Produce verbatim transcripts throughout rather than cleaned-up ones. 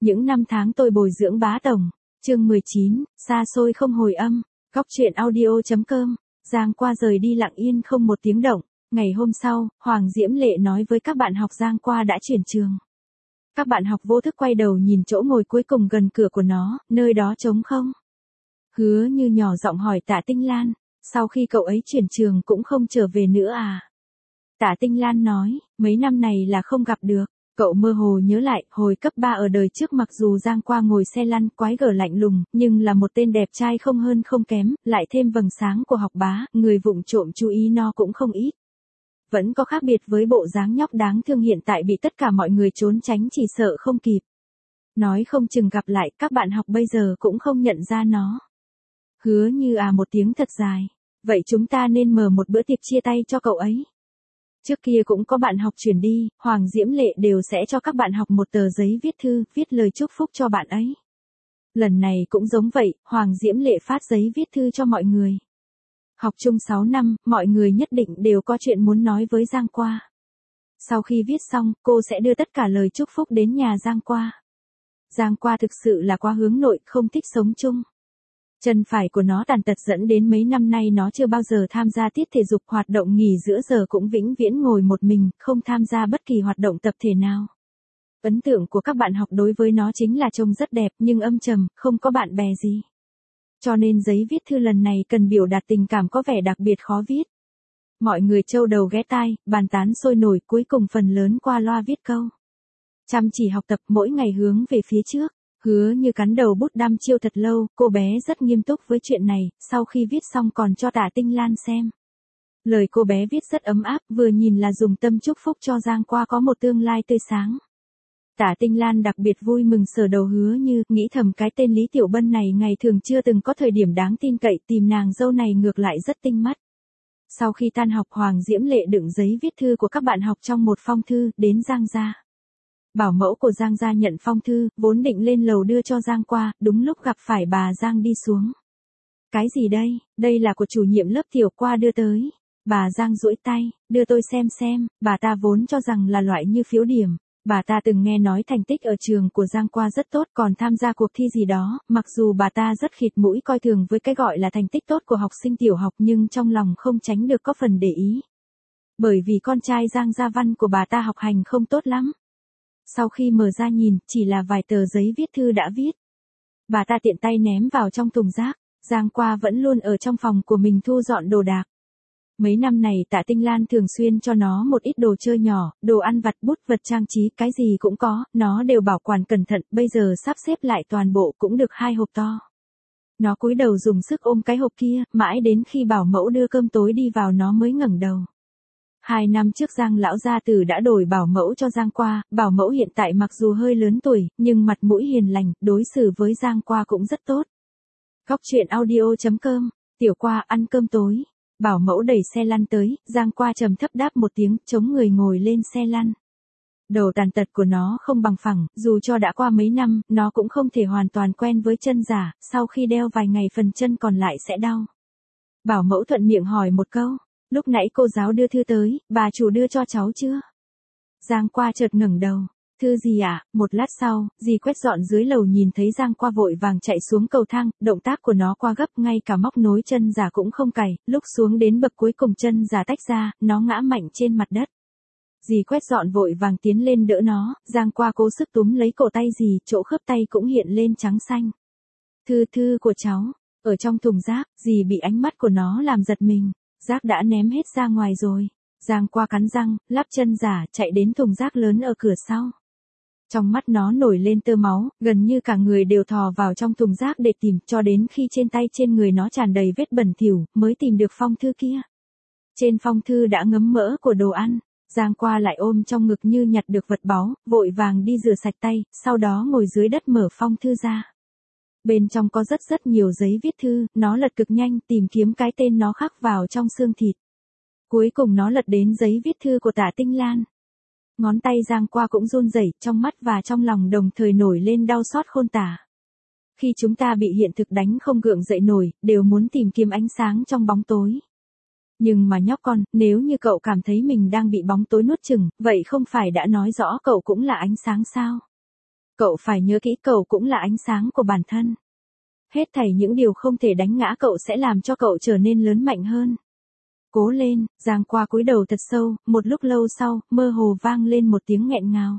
Những năm tháng tôi bồi dưỡng bá tổng. Chương mười chín, xa xôi không hồi âm. Góc truyện audio.com. Giang Qua rời đi lặng yên không một tiếng động. Ngày hôm sau, Hoàng Diễm Lệ nói với các bạn học Giang Qua đã chuyển trường. Các bạn học vô thức quay đầu nhìn chỗ ngồi cuối cùng gần cửa của nó, nơi đó trống không. Hứa Như nhỏ giọng hỏi Tạ Tinh Lan, sau khi cậu ấy chuyển trường cũng không trở về nữa à? Tạ Tinh Lan nói, mấy năm này là không gặp được. Cậu mơ hồ nhớ lại, hồi cấp ba ở đời trước mặc dù Giang Qua ngồi xe lăn quái gở lạnh lùng, nhưng là một tên đẹp trai không hơn không kém, lại thêm vầng sáng của học bá, người vụng trộm chú ý nó cũng không ít. Vẫn có khác biệt với bộ dáng nhóc đáng thương hiện tại bị tất cả mọi người trốn tránh chỉ sợ không kịp. Nói không chừng gặp lại, các bạn học bây giờ cũng không nhận ra nó. Hứa Như à một tiếng thật dài. Vậy chúng ta nên mở một bữa tiệc chia tay cho cậu ấy. Trước kia cũng có bạn học chuyển đi, Hoàng Diễm Lệ đều sẽ cho các bạn học một tờ giấy viết thư, viết lời chúc phúc cho bạn ấy. Lần này cũng giống vậy, Hoàng Diễm Lệ phát giấy viết thư cho mọi người. Học chung sáu năm, mọi người nhất định đều có chuyện muốn nói với Giang Qua. Sau khi viết xong, cô sẽ đưa tất cả lời chúc phúc đến nhà Giang Qua. Giang Qua thực sự là quá hướng nội, không thích sống chung. Chân phải của nó tàn tật dẫn đến mấy năm nay nó chưa bao giờ tham gia tiết thể dục, hoạt động nghỉ giữa giờ cũng vĩnh viễn ngồi một mình, không tham gia bất kỳ hoạt động tập thể nào. Ấn tượng của các bạn học đối với nó chính là trông rất đẹp nhưng âm trầm, không có bạn bè gì. Cho nên giấy viết thư lần này cần biểu đạt tình cảm có vẻ đặc biệt khó viết. Mọi người trâu đầu ghé tai, bàn tán sôi nổi, cuối cùng phần lớn qua loa viết câu. Chăm chỉ học tập, mỗi ngày hướng về phía trước. Hứa Như cắn đầu bút đăm chiêu thật lâu, cô bé rất nghiêm túc với chuyện này, sau khi viết xong còn cho Tạ Tinh Lan xem. Lời cô bé viết rất ấm áp, vừa nhìn là dùng tâm chúc phúc cho Giang Qua có một tương lai tươi sáng. Tạ Tinh Lan đặc biệt vui mừng sờ đầu Hứa Như, nghĩ thầm cái tên Lý Tiểu Bân này ngày thường chưa từng có thời điểm đáng tin cậy, tìm nàng dâu này ngược lại rất tinh mắt. Sau khi tan học, Hoàng Diễm Lệ đựng giấy viết thư của các bạn học trong một phong thư, đến Giang gia. Bảo mẫu của Giang gia nhận phong thư, vốn định lên lầu đưa cho Giang Qua, đúng lúc gặp phải bà Giang đi xuống. Cái gì đây, đây là của chủ nhiệm lớp Tiểu Qua đưa tới. Bà Giang duỗi tay, đưa tôi xem xem, bà ta vốn cho rằng là loại như phiếu điểm. Bà ta từng nghe nói thành tích ở trường của Giang Qua rất tốt, còn tham gia cuộc thi gì đó, mặc dù bà ta rất khịt mũi coi thường với cái gọi là thành tích tốt của học sinh tiểu học nhưng trong lòng không tránh được có phần để ý. Bởi vì con trai Giang Gia Văn của bà ta học hành không tốt lắm. Sau khi mở ra nhìn, chỉ là vài tờ giấy viết thư đã viết. Bà ta tiện tay ném vào trong thùng rác, Giang Qua vẫn luôn ở trong phòng của mình thu dọn đồ đạc. Mấy năm này Tạ Tinh Lan thường xuyên cho nó một ít đồ chơi nhỏ, đồ ăn vặt, bút, vật trang trí, cái gì cũng có, nó đều bảo quản cẩn thận, bây giờ sắp xếp lại toàn bộ cũng được hai hộp to. Nó cúi đầu dùng sức ôm cái hộp kia, mãi đến khi bảo mẫu đưa cơm tối đi vào nó mới ngẩng đầu. Hai năm trước Giang lão gia tử đã đổi bảo mẫu cho Giang Qua, bảo mẫu hiện tại mặc dù hơi lớn tuổi, nhưng mặt mũi hiền lành, đối xử với Giang Qua cũng rất tốt. Góc truyện audio.com, Tiểu Qua ăn cơm tối. Bảo mẫu đẩy xe lăn tới, Giang Qua trầm thấp đáp một tiếng, chống người ngồi lên xe lăn. Đầu tàn tật của nó không bằng phẳng, dù cho đã qua mấy năm, nó cũng không thể hoàn toàn quen với chân giả, sau khi đeo vài ngày phần chân còn lại sẽ đau. Bảo mẫu thuận miệng hỏi một câu, lúc nãy cô giáo đưa thư tới, bà chủ đưa cho cháu chưa? Giang Qua chợt ngẩng đầu. Thư gì ạ? À? Một lát sau, dì quét dọn dưới lầu nhìn thấy Giang Qua vội vàng chạy xuống cầu thang, động tác của nó qua gấp, ngay cả móc nối chân giả cũng không cày, lúc xuống đến bậc cuối cùng chân giả tách ra, nó ngã mạnh trên mặt đất. Dì quét dọn vội vàng tiến lên đỡ nó, Giang Qua cố sức túm lấy cổ tay dì, chỗ khớp tay cũng hiện lên trắng xanh. Thư thư của cháu, ở trong thùng rác, dì bị ánh mắt của nó làm giật mình, rác đã ném hết ra ngoài rồi. Giang Qua cắn răng, lắp chân giả, chạy đến thùng rác lớn ở cửa sau. Trong mắt nó nổi lên tơ máu, gần như cả người đều thò vào trong thùng rác để tìm, cho đến khi trên tay trên người nó tràn đầy vết bẩn thỉu, mới tìm được phong thư kia. Trên phong thư đã ngấm mỡ của đồ ăn, Giang Qua lại ôm trong ngực như nhặt được vật báu, vội vàng đi rửa sạch tay, sau đó ngồi dưới đất mở phong thư ra. Bên trong có rất rất nhiều giấy viết thư, nó lật cực nhanh tìm kiếm cái tên nó khắc vào trong xương thịt. Cuối cùng nó lật đến giấy viết thư của Tạ Tinh Lan. Ngón tay Giang Qua cũng run rẩy, trong mắt và trong lòng đồng thời nổi lên đau xót khôn tả. Khi chúng ta bị hiện thực đánh không gượng dậy nổi, đều muốn tìm kiếm ánh sáng trong bóng tối. Nhưng mà nhóc con, nếu như cậu cảm thấy mình đang bị bóng tối nuốt chửng, vậy không phải đã nói rõ cậu cũng là ánh sáng sao? Cậu phải nhớ kỹ cậu cũng là ánh sáng của bản thân. Hết thảy những điều không thể đánh ngã cậu sẽ làm cho cậu trở nên lớn mạnh hơn. Cố lên, Giang Qua cúi đầu thật sâu, một lúc lâu sau, mơ hồ vang lên một tiếng nghẹn ngào.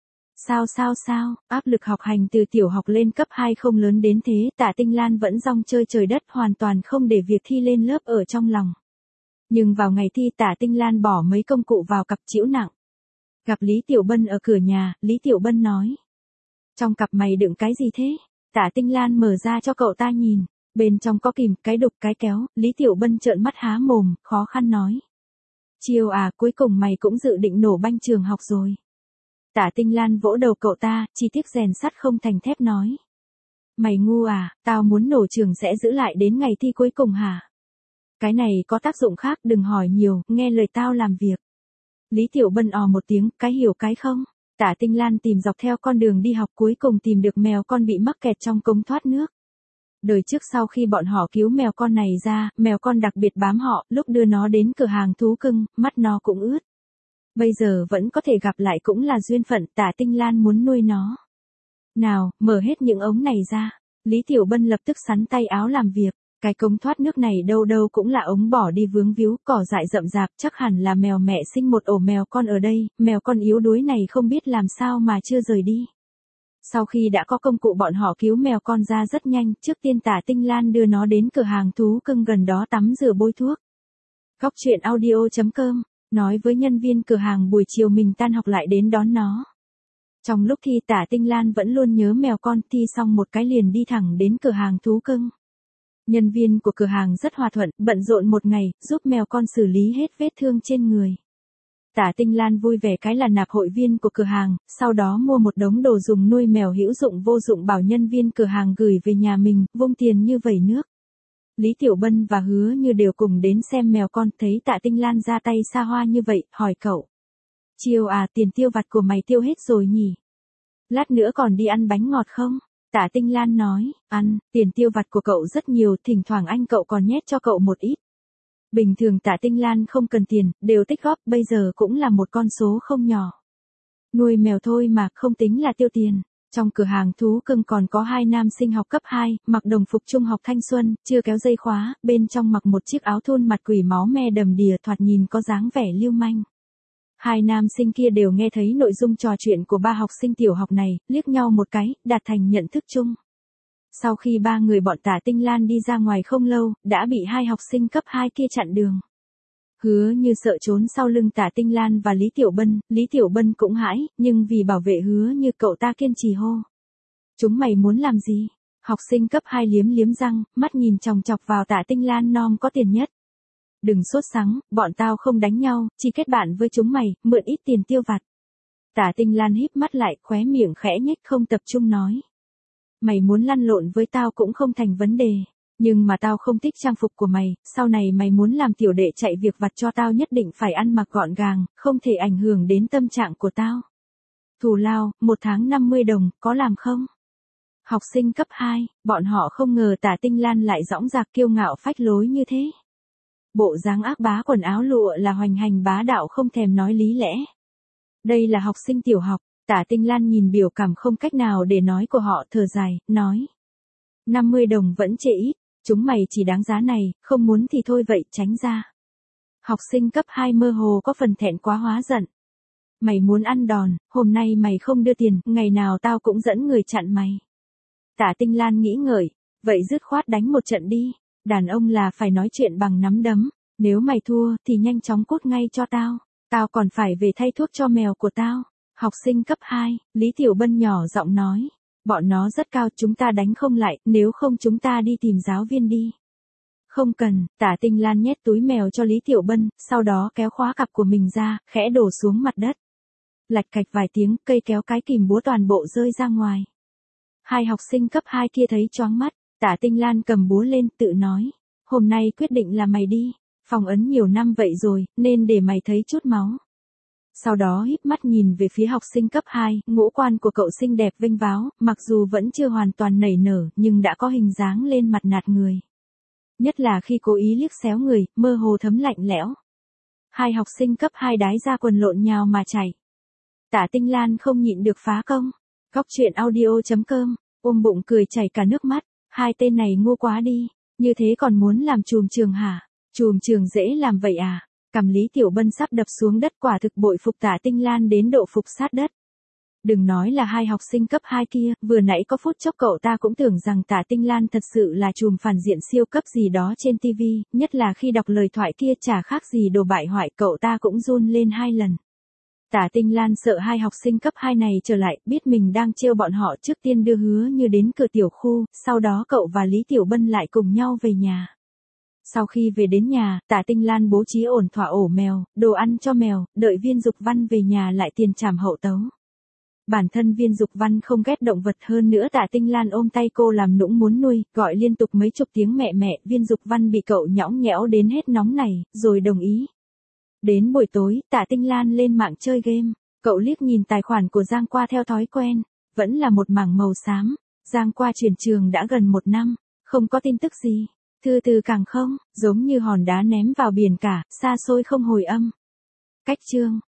Sao sao sao, áp lực học hành từ tiểu học lên cấp hai không lớn đến thế, Tạ Tinh Lan vẫn rong chơi trời đất hoàn toàn không để việc thi lên lớp ở trong lòng. Nhưng vào ngày thi Tạ Tinh Lan bỏ mấy công cụ vào cặp chĩu nặng. Gặp Lý Tiểu Bân ở cửa nhà, Lý Tiểu Bân nói. Trong cặp mày đựng cái gì thế? Tạ Tinh Lan mở ra cho cậu ta nhìn. Bên trong có kìm, cái đục, cái kéo, Lý Tiểu Bân trợn mắt há mồm, khó khăn nói. Chiêu à, cuối cùng mày cũng dự định nổ banh trường học rồi. Tạ Tinh Lan vỗ đầu cậu ta, chi tiết rèn sắt không thành thép nói. Mày ngu à, tao muốn nổ trường sẽ giữ lại đến ngày thi cuối cùng hả? Cái này có tác dụng khác, đừng hỏi nhiều, nghe lời tao làm việc. Lý Tiểu Bân ò một tiếng, cái hiểu cái không? Tạ Tinh Lan tìm dọc theo con đường đi học cuối cùng tìm được mèo con bị mắc kẹt trong cống thoát nước. Đời trước sau khi bọn họ cứu mèo con này ra, mèo con đặc biệt bám họ, lúc đưa nó đến cửa hàng thú cưng, mắt nó cũng ướt. Bây giờ vẫn có thể gặp lại cũng là duyên phận, Tạ Tinh Lan muốn nuôi nó. Nào, mở hết những ống này ra. Lý Tiểu Bân lập tức sắn tay áo làm việc. Cái cống thoát nước này đâu đâu cũng là ống bỏ đi vướng víu, cỏ dại rậm rạp, chắc hẳn là mèo mẹ sinh một ổ mèo con ở đây, mèo con yếu đuối này không biết làm sao mà chưa rời đi. Sau khi đã có công cụ bọn họ cứu mèo con ra rất nhanh, trước tiên Tạ Tinh Lan đưa nó đến cửa hàng thú cưng gần đó tắm rửa bôi thuốc. Góc truyện audio chấm com, nói với nhân viên cửa hàng buổi chiều mình tan học lại đến đón nó. Trong lúc thi Tạ Tinh Lan vẫn luôn nhớ mèo con, thi xong một cái liền đi thẳng đến cửa hàng thú cưng. Nhân viên của cửa hàng rất hòa thuận, bận rộn một ngày, giúp mèo con xử lý hết vết thương trên người. Tạ Tinh Lan vui vẻ cái là nạp hội viên của cửa hàng, sau đó mua một đống đồ dùng nuôi mèo hữu dụng vô dụng bảo nhân viên cửa hàng gửi về nhà mình, vung tiền như vẩy nước. Lý Tiểu Bân và Hứa Như đều cùng đến xem mèo con, thấy Tạ Tinh Lan ra tay xa hoa như vậy, hỏi cậu. Chiêu à, tiền tiêu vặt của mày tiêu hết rồi nhỉ? Lát nữa còn đi ăn bánh ngọt không? Tạ Tinh Lan nói, ăn, tiền tiêu vặt của cậu rất nhiều, thỉnh thoảng anh cậu còn nhét cho cậu một ít. Bình thường Tạ Tinh Lan không cần tiền, đều tích góp, bây giờ cũng là một con số không nhỏ. Nuôi mèo thôi mà, không tính là tiêu tiền. Trong cửa hàng thú cưng còn có hai nam sinh học cấp hai, mặc đồng phục trung học thanh xuân, chưa kéo dây khóa, bên trong mặc một chiếc áo thun mặt quỷ máu me đầm đìa thoạt nhìn có dáng vẻ lưu manh. Hai nam sinh kia đều nghe thấy nội dung trò chuyện của ba học sinh tiểu học này, liếc nhau một cái, đạt thành nhận thức chung. Sau khi ba người bọn Tạ Tinh Lan đi ra ngoài không lâu, đã bị hai học sinh cấp hai kia chặn đường. Hứa Như sợ trốn sau lưng Tạ Tinh Lan và Lý Tiểu Bân, Lý Tiểu Bân cũng hãi, nhưng vì bảo vệ Hứa Như cậu ta kiên trì hô. Chúng mày muốn làm gì? Học sinh cấp hai liếm liếm răng, mắt nhìn chòng chọc vào Tạ Tinh Lan non có tiền nhất. Đừng sốt sắng, bọn tao không đánh nhau, chỉ kết bạn với chúng mày, mượn ít tiền tiêu vặt. Tạ Tinh Lan híp mắt lại, khóe miệng khẽ nhếch không tập trung nói. Mày muốn lăn lộn với tao cũng không thành vấn đề. Nhưng mà tao không thích trang phục của mày, sau này mày muốn làm tiểu đệ chạy việc vặt cho tao nhất định phải ăn mặc gọn gàng, không thể ảnh hưởng đến tâm trạng của tao. Thù lao, một tháng năm mươi đồng, có làm không? Học sinh cấp hai, bọn họ không ngờ Tạ Tinh Lan lại dõng dạc kiêu ngạo phách lối như thế. Bộ dáng ác bá quần áo lụa là hoành hành bá đạo không thèm nói lý lẽ. Đây là học sinh tiểu học, Tạ Tinh Lan nhìn biểu cảm không cách nào để nói của họ thở dài, nói. năm mươi đồng vẫn chê ít, chúng mày chỉ đáng giá này, không muốn thì thôi vậy, tránh ra. Học sinh cấp hai mơ hồ có phần thẹn quá hóa giận. Mày muốn ăn đòn, hôm nay mày không đưa tiền, ngày nào tao cũng dẫn người chặn mày. Tạ Tinh Lan nghĩ ngợi, vậy dứt khoát đánh một trận đi, đàn ông là phải nói chuyện bằng nắm đấm, nếu mày thua thì nhanh chóng cút ngay cho tao, tao còn phải về thay thuốc cho mèo của tao. Học sinh cấp hai, Lý Tiểu Bân nhỏ giọng nói, bọn nó rất cao chúng ta đánh không lại, nếu không chúng ta đi tìm giáo viên đi. Không cần, Tạ Tinh Lan nhét túi mèo cho Lý Tiểu Bân, sau đó kéo khóa cặp của mình ra, khẽ đổ xuống mặt đất. Lạch cạch vài tiếng, cây kéo cái kìm búa toàn bộ rơi ra ngoài. Hai học sinh cấp hai kia thấy choáng mắt, Tạ Tinh Lan cầm búa lên tự nói, hôm nay quyết định là mày đi, phòng ấn nhiều năm vậy rồi, nên để mày thấy chút máu. Sau đó híp mắt nhìn về phía học sinh cấp hai, ngũ quan của cậu xinh đẹp vênh váo, mặc dù vẫn chưa hoàn toàn nảy nở, nhưng đã có hình dáng lên mặt nạt người. Nhất là khi cố ý liếc xéo người, mơ hồ thấm lạnh lẽo. Hai học sinh cấp hai đái ra quần lộn nhào mà chạy. Tạ Tinh Lan không nhịn được phá công. Góc chuyện audio chấm com, ôm bụng cười chảy cả nước mắt, hai tên này ngu quá đi, như thế còn muốn làm trùm trường hả? Trùm trường dễ làm vậy à? Cầm Lý Tiểu Bân sắp đập xuống đất, quả thực bội phục Tạ Tinh Lan đến độ phục sát đất. Đừng nói là hai học sinh cấp hai kia, vừa nãy có phút chốc cậu ta cũng tưởng rằng Tạ Tinh Lan thật sự là trùm phản diện siêu cấp gì đó trên ti vi, nhất là khi đọc lời thoại kia chả khác gì đồ bại hoại, cậu ta cũng run lên hai lần. Tạ Tinh Lan sợ hai học sinh cấp hai này trở lại, biết mình đang trêu bọn họ, trước tiên đưa Hứa Như đến cửa tiểu khu, sau đó cậu và Lý Tiểu Bân lại cùng nhau về nhà. Sau khi về đến nhà, Tạ Tinh Lan bố trí ổn thỏa ổ mèo, đồ ăn cho mèo, đợi Viên Dục Văn về nhà lại tiền trảm hậu tấu. Bản thân Viên Dục Văn không ghét động vật, hơn nữa Tạ Tinh Lan ôm tay cô làm nũng muốn nuôi, gọi liên tục mấy chục tiếng mẹ mẹ, Viên Dục Văn bị cậu nhõng nhẽo đến hết nóng này, rồi đồng ý. Đến buổi tối, Tạ Tinh Lan lên mạng chơi game, cậu liếc nhìn tài khoản của Giang Qua theo thói quen, vẫn là một mảng màu xám. Giang Qua chuyển trường đã gần một năm, không có tin tức gì, thư từ càng không, giống như hòn đá ném vào biển cả, xa xôi không hồi âm. Cách chương.